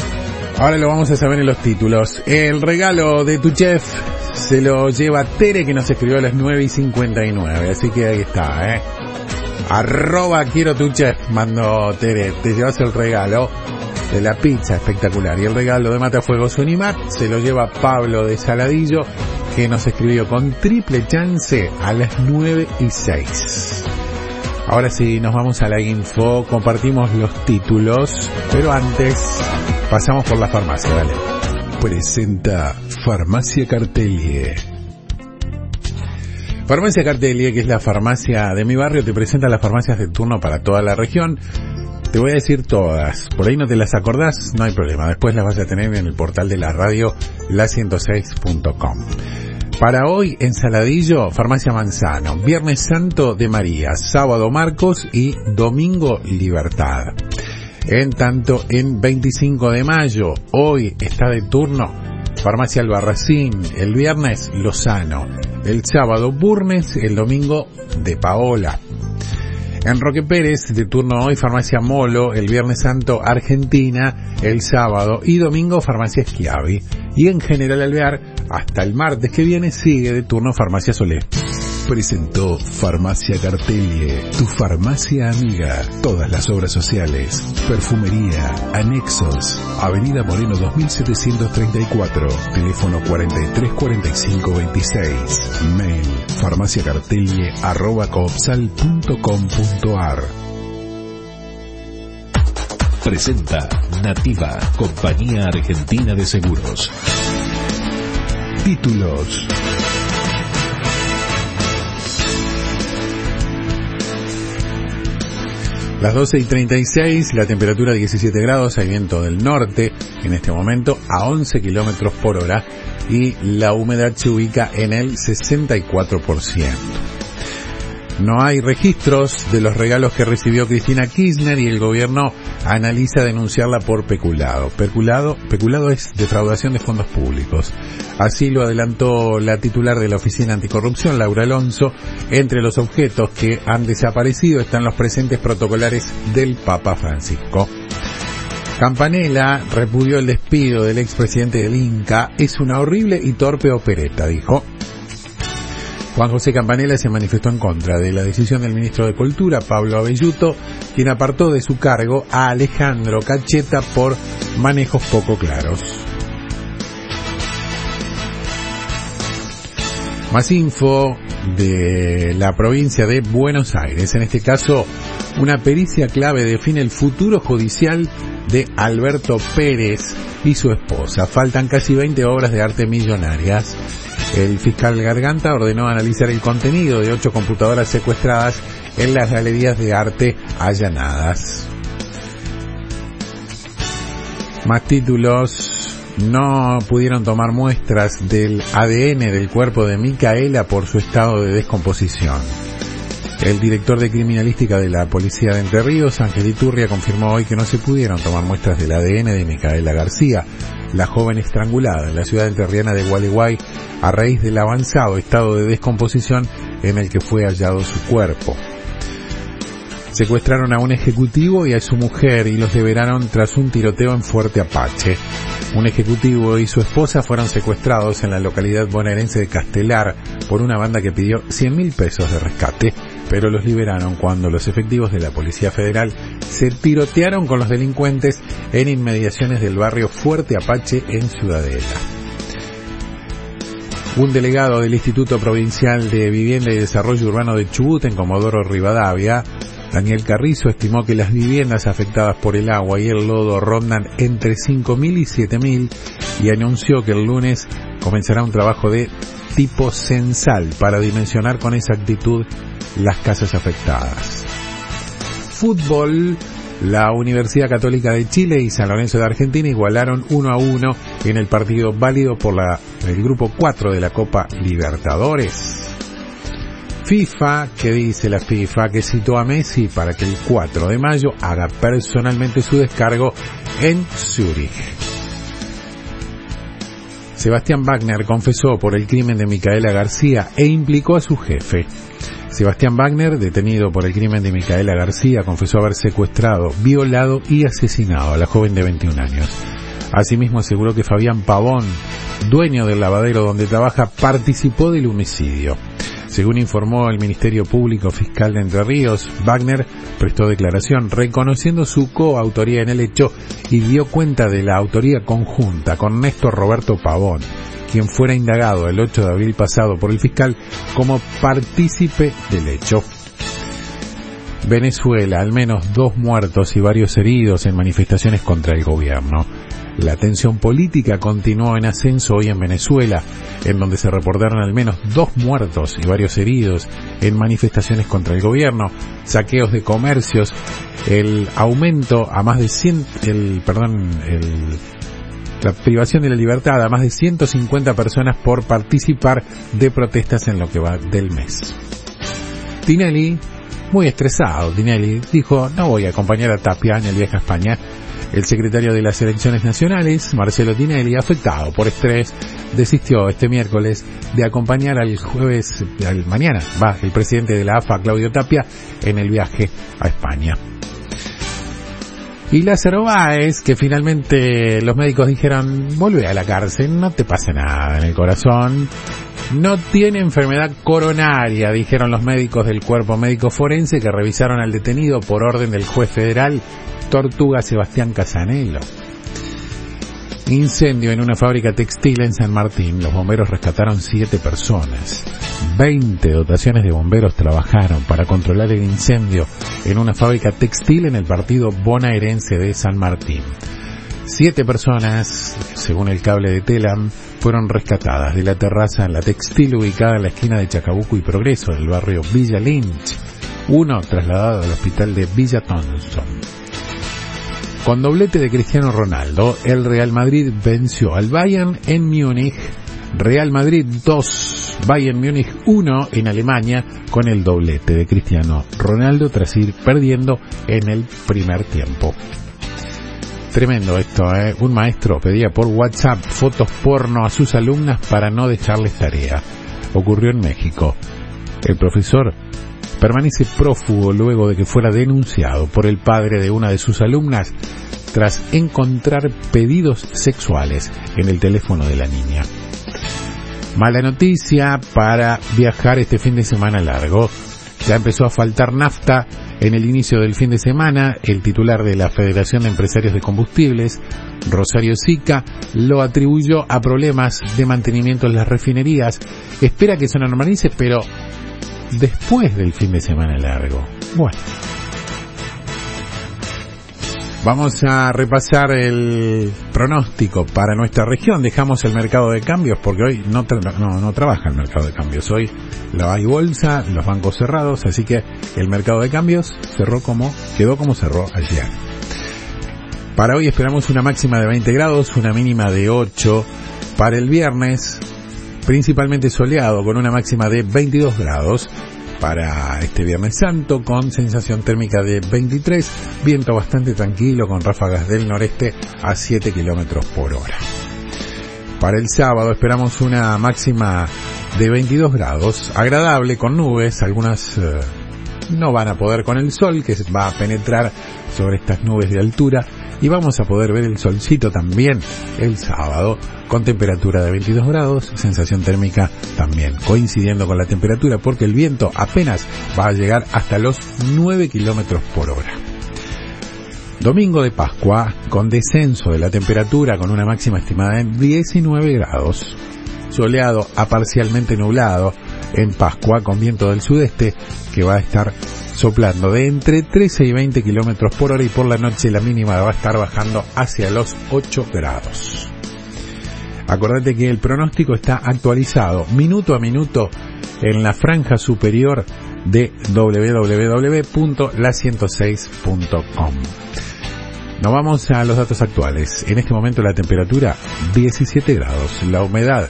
Ahora lo vamos a saber en los títulos. El regalo de tu chef se lo lleva Tere, que nos escribió a las 9:59. Así que ahí está, @quiero tu chef, mandó Tere. Te llevas el regalo de la pizza espectacular. Y el regalo de Matafuegos Unimat se lo lleva Pablo de Saladillo, que nos escribió con triple chance a las 9:06. Ahora sí, nos vamos a la info, compartimos los títulos, pero antes pasamos por la farmacia, dale. Presenta Farmacia Cartelie. Farmacia Cartelie, que es la farmacia de mi barrio, te presenta las farmacias de turno para toda la región. Te voy a decir todas, por ahí no te las acordás, no hay problema, después las vas a tener en el portal de la radio, la106.com. Para hoy, en Saladillo, Farmacia Manzano, Viernes Santo de María, Sábado Marcos y Domingo Libertad. En tanto, en 25 de mayo, hoy está de turno Farmacia Albarracín, el viernes Lozano, el sábado Burnes, el domingo de Paola. En Roque Pérez, de turno hoy, Farmacia Molo, el Viernes Santo Argentina, el sábado y domingo Farmacia Schiavi. Y en General Alvear, hasta el martes que viene, sigue de turno Farmacia Solé. Presentó Farmacia Cartelie, tu farmacia amiga. Todas las obras sociales, perfumería, anexos. Avenida Moreno 2734, teléfono 434526. Mail farmaciacartelie@coopsal.com.ar. Presenta Nativa, Compañía Argentina de Seguros. Títulos. Las 12:36, la temperatura 17 grados, hay viento del norte en este momento a 11 kilómetros por hora y la humedad se ubica en el 64%. No hay registros de los regalos que recibió Cristina Kirchner y el gobierno analiza denunciarla por peculado. Peculado es defraudación de fondos públicos. Así lo adelantó la titular de la Oficina Anticorrupción, Laura Alonso. Entre los objetos que han desaparecido están los presentes protocolares del Papa Francisco. Campanella repudió el despido del expresidente del Inca. Es una horrible y torpe opereta, dijo. Juan José Campanella se manifestó en contra de la decisión del ministro de Cultura, Pablo Abelluto, quien apartó de su cargo a Alejandro Cacheta por manejos poco claros. Más info de la provincia de Buenos Aires. En este caso, una pericia clave define el futuro judicial de Alberto Pérez y su esposa. Faltan casi 20 obras de arte millonarias. El fiscal Garganta ordenó analizar el contenido de 8 computadoras secuestradas en las galerías de arte allanadas. Más títulos. No pudieron tomar muestras del ADN del cuerpo de Micaela por su estado de descomposición. El director de criminalística de la policía de Entre Ríos, Ángel Iturria, confirmó hoy que no se pudieron tomar muestras del ADN de Micaela García, la joven estrangulada en la ciudad entrerriana de Gualeguay a raíz del avanzado estado de descomposición en el que fue hallado su cuerpo. Secuestraron a un ejecutivo y a su mujer y los liberaron tras un tiroteo en Fuerte Apache. Un ejecutivo y su esposa fueron secuestrados en la localidad bonaerense de Castelar por una banda que pidió 100.000 pesos de rescate, pero los liberaron cuando los efectivos de la Policía Federal se tirotearon con los delincuentes en inmediaciones del barrio Fuerte Apache en Ciudadela. Un delegado del Instituto Provincial de Vivienda y Desarrollo Urbano de Chubut, en Comodoro Rivadavia, Daniel Carrizo, estimó que las viviendas afectadas por el agua y el lodo rondan entre 5.000 y 7.000 y anunció que el lunes comenzará un trabajo de tipo censal para dimensionar con exactitud las casas afectadas. Fútbol. La Universidad Católica de Chile y San Lorenzo de Argentina igualaron 1-1 en el partido válido por el grupo 4 de la Copa Libertadores. FIFA, ¿qué dice la FIFA? Que citó a Messi para que el 4 de mayo haga personalmente su descargo en Zúrich. Sebastián Wagner confesó por el crimen de Micaela García e implicó a su jefe. Sebastián Wagner, detenido por el crimen de Micaela García, confesó haber secuestrado, violado y asesinado a la joven de 21 años. Asimismo aseguró que Fabián Pavón, dueño del lavadero donde trabaja, participó del homicidio. Según informó el Ministerio Público Fiscal de Entre Ríos, Wagner prestó declaración reconociendo su coautoría en el hecho y dio cuenta de la autoría conjunta con Néstor Roberto Pavón, quien fuera indagado el 8 de abril pasado por el fiscal como partícipe del hecho. Venezuela, al menos 2 muertos y varios heridos en manifestaciones contra el gobierno. La tensión política continuó en ascenso hoy en Venezuela, en donde se reportaron al menos 2 muertos y varios heridos en manifestaciones contra el gobierno, saqueos de comercios, el aumento a más de la privación de la libertad a más de 150 personas por participar de protestas en lo que va del mes. Tinelli, muy estresado, Tinelli dijo: no voy a acompañar a Tapia en el viaje a España. El secretario de las Elecciones Nacionales, Marcelo Tinelli, afectado por estrés, desistió este miércoles de acompañar el presidente de la AFA, Claudio Tapia, en el viaje a España. Y Lázaro Báez, que finalmente los médicos dijeron: vuelve a la cárcel, no te pasa nada en el corazón, no tiene enfermedad coronaria, dijeron los médicos del Cuerpo Médico Forense que revisaron al detenido por orden del juez federal Tortuga Sebastián Casanello. Incendio en una fábrica textil en San Martín. Los bomberos rescataron 7 personas. 20 dotaciones de bomberos trabajaron para controlar el incendio en una fábrica textil en el partido bonaerense de San Martín. 7 personas, según el cable de Telam, fueron rescatadas de la terraza en la textil ubicada en la esquina de Chacabuco y Progreso, del barrio Villa Lynch. Uno trasladado al hospital de Villa Thompson. Con doblete de Cristiano Ronaldo, el Real Madrid venció al Bayern en Múnich. Real Madrid 2, Bayern Múnich 1 en Alemania, con el doblete de Cristiano Ronaldo tras ir perdiendo en el primer tiempo. Tremendo esto, ¿eh? Un maestro pedía por WhatsApp fotos porno a sus alumnas para no dejarles tarea. Ocurrió en México. El profesor permanece prófugo luego de que fuera denunciado por el padre de una de sus alumnas tras encontrar pedidos sexuales en el teléfono de la niña. Mala noticia para viajar este fin de semana largo. Ya empezó a faltar nafta en el inicio del fin de semana. El titular de la Federación de Empresarios de Combustibles, Rosario Sica, lo atribuyó a problemas de mantenimiento en las refinerías. Espera que se normalice, pero después del fin de semana largo. Bueno, vamos a repasar el pronóstico para nuestra región. Dejamos el mercado de cambios porque hoy no trabaja el mercado de cambios. Hoy la hay bolsa, los bancos cerrados, así que el mercado de cambios quedó como cerró ayer. Para hoy esperamos una máxima de 20 grados, una mínima de 8. Para el viernes, principalmente soleado, con una máxima de 22 grados. Para este Viernes Santo, con sensación térmica de 23, viento bastante tranquilo con ráfagas del noreste a 7 kilómetros por hora. Para el sábado esperamos una máxima de 22 grados, agradable con nubes, algunas no van a poder con el sol que va a penetrar sobre estas nubes de altura, y vamos a poder ver el solcito también el sábado con temperatura de 22 grados, sensación térmica también coincidiendo con la temperatura porque el viento apenas va a llegar hasta los 9 kilómetros por hora. Domingo de Pascua con descenso de la temperatura con una máxima estimada en 19 grados, soleado a parcialmente nublado en Pascua con viento del sudeste que va a estar soplando de entre 13 y 20 kilómetros por hora, y por la noche la mínima va a estar bajando hacia los 8 grados. Acordate que el pronóstico está actualizado minuto a minuto en la franja superior de www.la106.com. Nos vamos a los datos actuales. En este momento la temperatura 17 grados, la humedad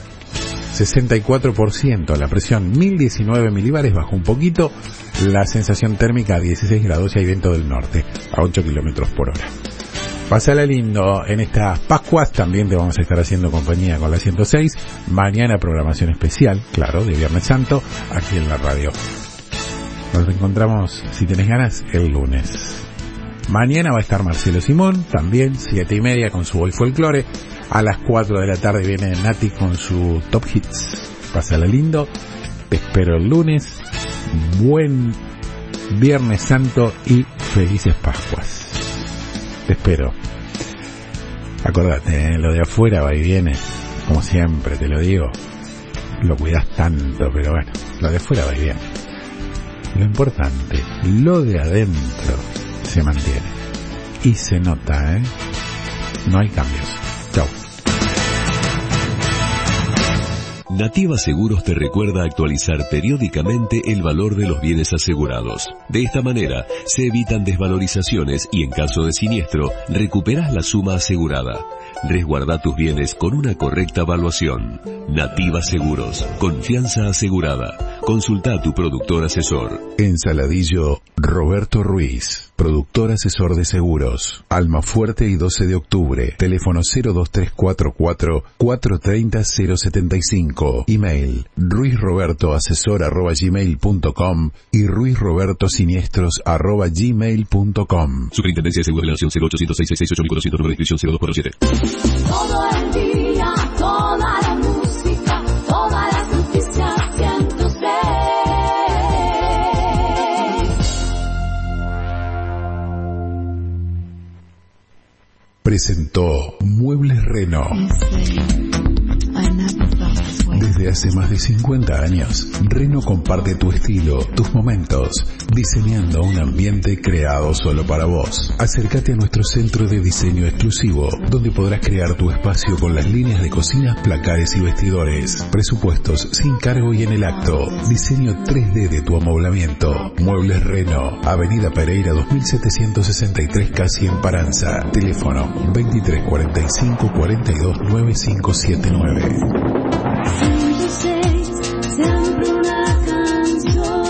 64%, la presión 1019 milibares, bajó un poquito, la sensación térmica 16 grados y hay viento del norte a 8 kilómetros por hora. Pásala lindo en estas Pascuas, también te vamos a estar haciendo compañía con la 106, mañana programación especial, claro, de Viernes Santo, aquí en la radio. Nos encontramos, si tenés ganas, el lunes. Mañana va a estar Marcelo Simón, también 7:30 con su Hoy Folclore. A las 4 de la tarde viene Nati con su Top Hits. Pásala lindo. Te espero el lunes. Buen Viernes Santo y felices Pascuas. Te espero. Acordate, lo de afuera va y viene. Como siempre te lo digo. Lo cuidas tanto, pero bueno, lo de afuera va y viene. Lo importante, lo de adentro se mantiene. Y se nota, No hay cambios. Chau. Nativa Seguros te recuerda actualizar periódicamente el valor de los bienes asegurados. De esta manera, se evitan desvalorizaciones y en caso de siniestro, recuperas la suma asegurada. Resguarda tus bienes con una correcta evaluación. Nativa Seguros, confianza asegurada. Consulta a tu productor asesor. En Saladillo, Roberto Ruiz, productor asesor de seguros. Almafuerte y 12 de octubre. Teléfono 02344 430 075. Email ruizrobertoasesor@gmail.com y ruizrobertosiniestros@gmail.com. Superintendencia de Seguros de la Nación 0800-666-8400, número de inscripción 02407. Todo el día, toda la música, todas las noticias 106. Presentó Muebles Reno. Desde hace más de 50 años, Reno comparte tu estilo, tus momentos, diseñando un ambiente creado solo para vos. Acércate a nuestro centro de diseño exclusivo, donde podrás crear tu espacio con las líneas de cocinas, placares y vestidores. Presupuestos sin cargo y en el acto. Diseño 3D de tu amoblamiento. Muebles Reno, Avenida Pereira 2763, casi en Paranza. Teléfono 2345 42 9579. Siempre una canción.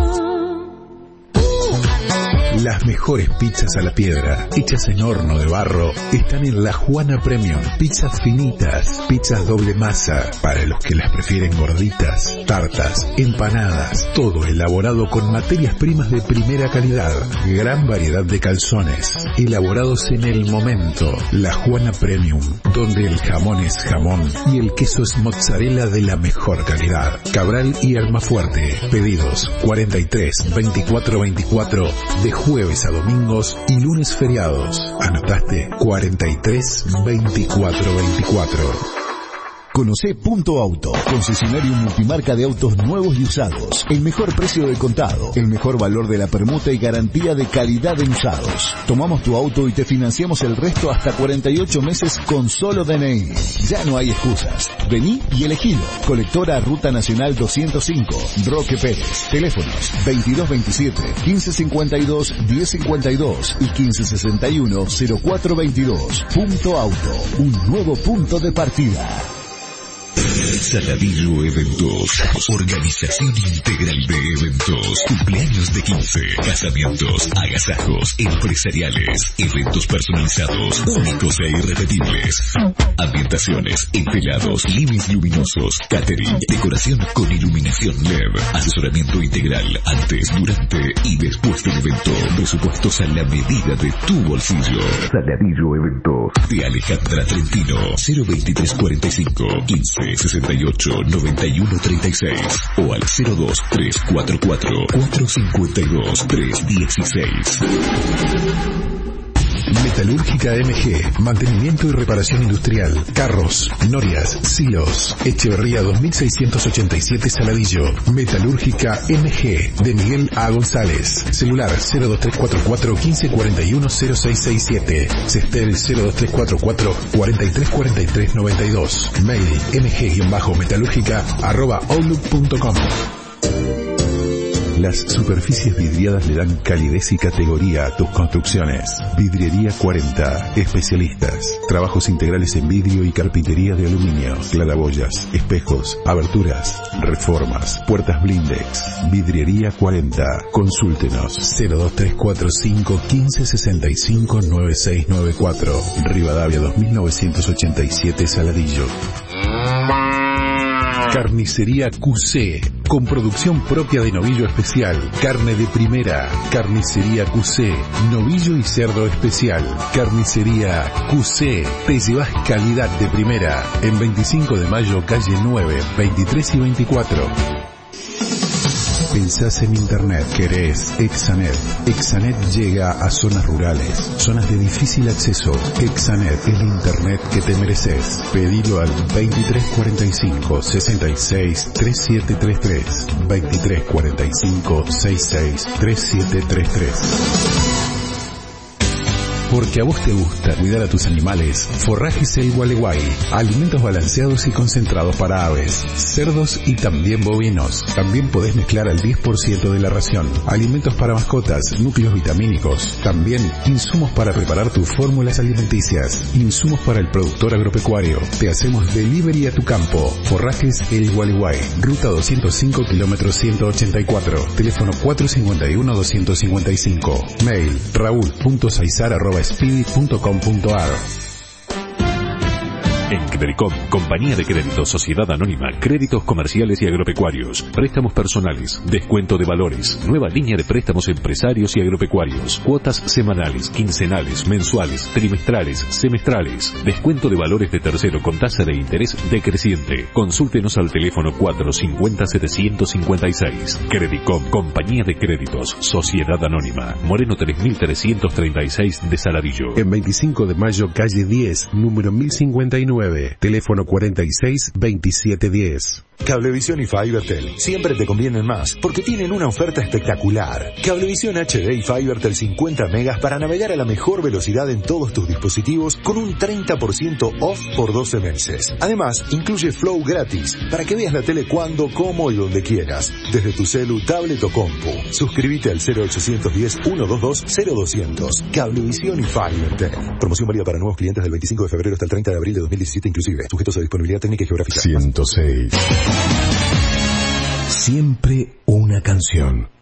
Las mejores pizzas a la piedra, hechas en horno de barro, están en La Juana Premium. Pizzas finitas, pizzas doble masa, para los que las prefieren gorditas, tartas, empanadas, todo elaborado con materias primas de primera calidad. Gran variedad de calzones, elaborados en el momento. La Juana Premium, donde el jamón es jamón y el queso es mozzarella de la mejor calidad. Cabral y Almafuerte. Pedidos 43 24 24 de jueves a domingos y lunes feriados. ¿Anotaste? 43 24 24. Conocé Punto Auto, concesionario multimarca de autos nuevos y usados. El mejor precio del contado, el mejor valor de la permuta y garantía de calidad en usados. Tomamos tu auto y te financiamos el resto hasta 48 meses con solo DNI. Ya no hay excusas. Vení y elegilo. Colectora Ruta Nacional 205, Roque Pérez. Teléfonos 2227 1552 1052 y 1561 0422. Punto Auto, un nuevo punto de partida. Saladillo Eventos, organización integral de eventos, cumpleaños de 15, casamientos, agasajos, empresariales, eventos personalizados, únicos e irrepetibles, ambientaciones, enfelados, livings luminosos, catering, decoración con iluminación LED, asesoramiento integral antes, durante y después del evento, presupuestos a la medida de tu bolsillo. Saladillo Eventos, de Alejandra Trentino, 02345 15 68 91 36 o al 02344 452 316. Metalúrgica MG, mantenimiento y reparación industrial, carros, norias, silos, Echeverría 2687 Saladillo. Metalúrgica MG, de Miguel A. González, celular 02344 1541 0667, Cestel 02344 434392, mail mg-metalúrgica@outlook.com. Las superficies vidriadas le dan calidez y categoría a tus construcciones. Vidriería 40. Especialistas. Trabajos integrales en vidrio y carpintería de aluminio. Claraboyas, espejos, aberturas, reformas, puertas blindex. Vidriería 40. Consúltenos 02345 1565 9694. Rivadavia 2987 Saladillo. Carnicería QC, con producción propia de novillo especial, carne de primera. Carnicería QC, novillo y cerdo especial. Carnicería QC, te llevas calidad de primera. En 25 de mayo, calle 9, 23 y 24. Pensás en Internet, querés Exanet. Exanet llega a zonas rurales, zonas de difícil acceso. Exanet, el Internet que te mereces. Pedilo al 2345 66 3733. 2345 66 3733. Porque a vos te gusta cuidar a tus animales, Forrajes El Gualeguay. Alimentos balanceados y concentrados para aves, cerdos y también bovinos. También podés mezclar al 10% de la ración. Alimentos para mascotas, núcleos vitamínicos. También insumos para preparar tus fórmulas alimenticias. Insumos para el productor agropecuario. Te hacemos delivery a tu campo. Forrajes El Gualeguay. Ruta 205, kilómetro 184. Teléfono 451-255. Mail raúl.saizar@speedy.com.ar. En Credicom, Compañía de Créditos Sociedad Anónima, créditos comerciales y agropecuarios, préstamos personales, descuento de valores, nueva línea de préstamos empresarios y agropecuarios, cuotas semanales, quincenales, mensuales, trimestrales, semestrales, descuento de valores de tercero con tasa de interés decreciente. Consúltenos al teléfono 450-756. Credicom, Compañía de Créditos Sociedad Anónima, Moreno 3336 de Saladillo. En 25 de mayo, calle 10, número 1059. Teléfono 46 27 10. Cablevisión y Fibertel siempre te convienen más porque tienen una oferta espectacular. Cablevisión HD y Fibertel 50 megas para navegar a la mejor velocidad en todos tus dispositivos con un 30% off por 12 meses. Además, incluye Flow gratis para que veas la tele cuando, cómo y donde quieras, desde tu celu, tablet o compu. Suscríbete al 0810-122-0200. Cablevisión y Fibertel. Promoción válida para nuevos clientes del 25 de febrero hasta el 30 de abril de 2017 inclusive. Sujetos a disponibilidad técnica y geográfica. 106. Siempre una canción.